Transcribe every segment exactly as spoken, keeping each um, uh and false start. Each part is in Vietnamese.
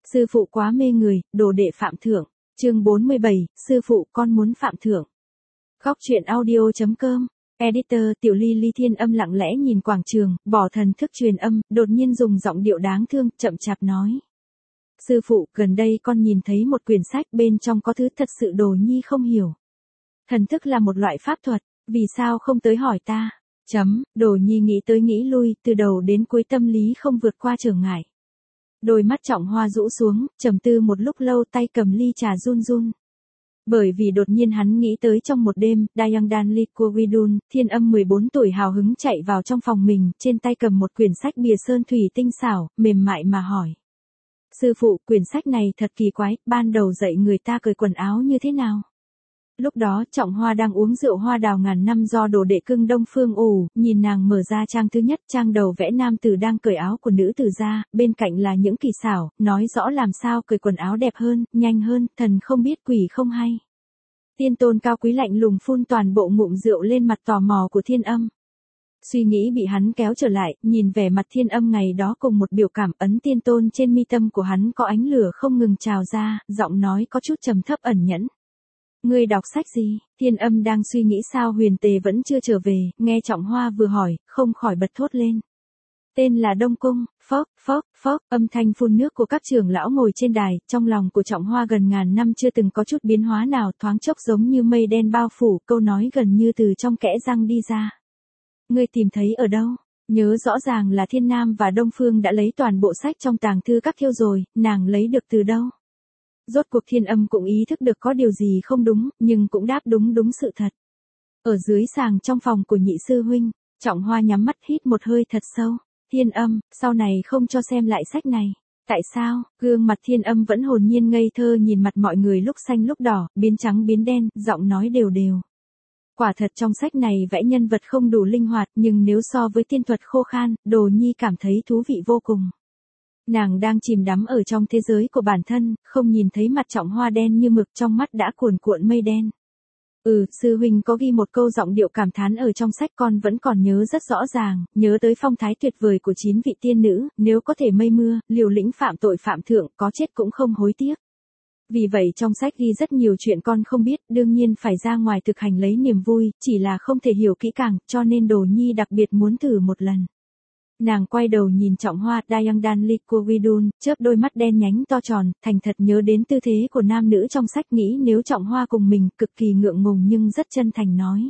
Sư phụ quá mê người, đồ đệ phạm thượng. Chương bốn mươi bảy, sư phụ con muốn phạm thượng. Góc truyện audio.com. Editor Tiểu Ly Ly Thiên Âm lặng lẽ nhìn quảng trường, bỏ thần thức truyền âm, đột nhiên dùng giọng điệu đáng thương, chậm chạp nói. Sư phụ, gần đây con nhìn thấy một quyển sách bên trong có thứ thật sự Đồ Nhi không hiểu. Thần thức là một loại pháp thuật, vì sao không tới hỏi ta? Chấm, Đồ Nhi nghĩ tới nghĩ lui, từ đầu đến cuối tâm lý không vượt qua trở ngại. Đôi mắt Trọng Hoa rũ xuống, trầm tư một lúc lâu, tay cầm ly trà run run. Bởi vì đột nhiên hắn nghĩ tới trong một đêm, Dayandan Likwidun, Thiên Âm mười bốn tuổi hào hứng chạy vào trong phòng mình, trên tay cầm một quyển sách bìa sơn thủy tinh xảo, mềm mại mà hỏi. Sư phụ, quyển sách này thật kỳ quái, ban đầu dạy người ta cởi quần áo như thế nào? Lúc đó Trọng Hoa đang uống rượu hoa đào ngàn năm do đồ đệ cưng Đông Phương ủ, nhìn nàng mở ra trang thứ nhất, trang đầu vẽ nam tử đang cởi áo của nữ tử ra, bên cạnh là những kỳ xảo, nói rõ làm sao cởi quần áo đẹp hơn, nhanh hơn, thần không biết quỷ không hay. Tiên tôn cao quý lạnh lùng phun toàn bộ ngụm rượu lên mặt tò mò của Thiên Âm. Suy nghĩ bị hắn kéo trở lại, nhìn vẻ mặt Thiên Âm ngày đó cùng một biểu cảm, ấn tiên tôn trên mi tâm của hắn có ánh lửa không ngừng trào ra, giọng nói có chút trầm thấp ẩn nhẫn. Ngươi đọc sách gì? Thiên Âm đang suy nghĩ sao Huyền Tề vẫn chưa trở về, nghe Trọng Hoa vừa hỏi, không khỏi bật thốt lên. Tên là Đông Cung, phốc, phốc, phốc, âm thanh phun nước của các trưởng lão ngồi trên đài, trong lòng của Trọng Hoa gần ngàn năm chưa từng có chút biến hóa nào, thoáng chốc giống như mây đen bao phủ, câu nói gần như từ trong kẽ răng đi ra. Ngươi tìm thấy ở đâu? Nhớ rõ ràng là Thiên Nam và Đông Phương đã lấy toàn bộ sách trong tàng thư các thiêu rồi, nàng lấy được từ đâu? Rốt cuộc Thiên Âm cũng ý thức được có điều gì không đúng, nhưng cũng đáp đúng đúng sự thật. Ở dưới sàng trong phòng của nhị sư huynh, Trọng Hoa nhắm mắt hít một hơi thật sâu. Thiên Âm, sau này không cho xem lại sách này. Tại sao? Gương mặt Thiên Âm vẫn hồn nhiên ngây thơ nhìn mặt mọi người lúc xanh lúc đỏ, biến trắng biến đen, giọng nói đều đều. Quả thật trong sách này vẽ nhân vật không đủ linh hoạt, nhưng nếu so với tiên thuật khô khan, Đồ Nhi cảm thấy thú vị vô cùng. Nàng đang chìm đắm ở trong thế giới của bản thân, không nhìn thấy mặt Trọng Hoa đen như mực, trong mắt đã cuồn cuộn mây đen. Ừ, sư huynh có ghi một câu giọng điệu cảm thán ở trong sách, con vẫn còn nhớ rất rõ ràng, nhớ tới phong thái tuyệt vời của chín vị tiên nữ, nếu có thể mây mưa, liều lĩnh phạm tội phạm thượng, có chết cũng không hối tiếc. Vì vậy trong sách ghi rất nhiều chuyện con không biết, đương nhiên phải ra ngoài thực hành lấy niềm vui, chỉ là không thể hiểu kỹ càng, cho nên Đồ Nhi đặc biệt muốn thử một lần. Nàng quay đầu nhìn Trọng Hoa, Dayandan Likwidun, chớp đôi mắt đen nhánh to tròn, thành thật nhớ đến tư thế của nam nữ trong sách, nghĩ nếu Trọng Hoa cùng mình, cực kỳ ngượng ngùng nhưng rất chân thành nói.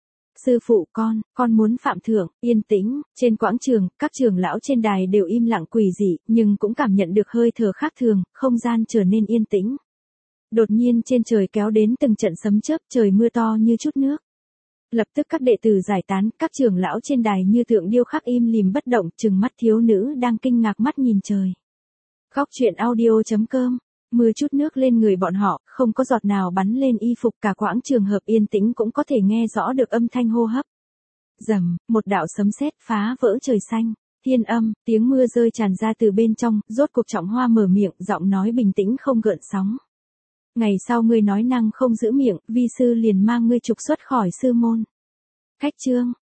Sư phụ con, con muốn phạm thượng, yên tĩnh, trên quảng trường, các trưởng lão trên đài đều im lặng quỷ dị, nhưng cũng cảm nhận được hơi thở khác thường, không gian trở nên yên tĩnh. Đột nhiên trên trời kéo đến từng trận sấm chớp, trời mưa to như chút nước. Lập tức các đệ tử giải tán, các trưởng lão trên đài như tượng điêu khắc im lìm bất động, trừng mắt thiếu nữ đang kinh ngạc mắt nhìn trời. Góc truyện audio.com. Mưa chút nước lên người bọn họ, không có giọt nào bắn lên y phục, cả quãng trường hợp yên tĩnh cũng có thể nghe rõ được âm thanh hô hấp. Rầm, một đạo sấm sét phá vỡ trời xanh. Thiên Âm, tiếng mưa rơi tràn ra từ bên trong, rốt cuộc Trọng Hoa mở miệng, giọng nói bình tĩnh không gợn sóng. Ngày sau ngươi nói năng không giữ miệng, vi sư liền mang ngươi trục xuất khỏi sư môn. Khách chương.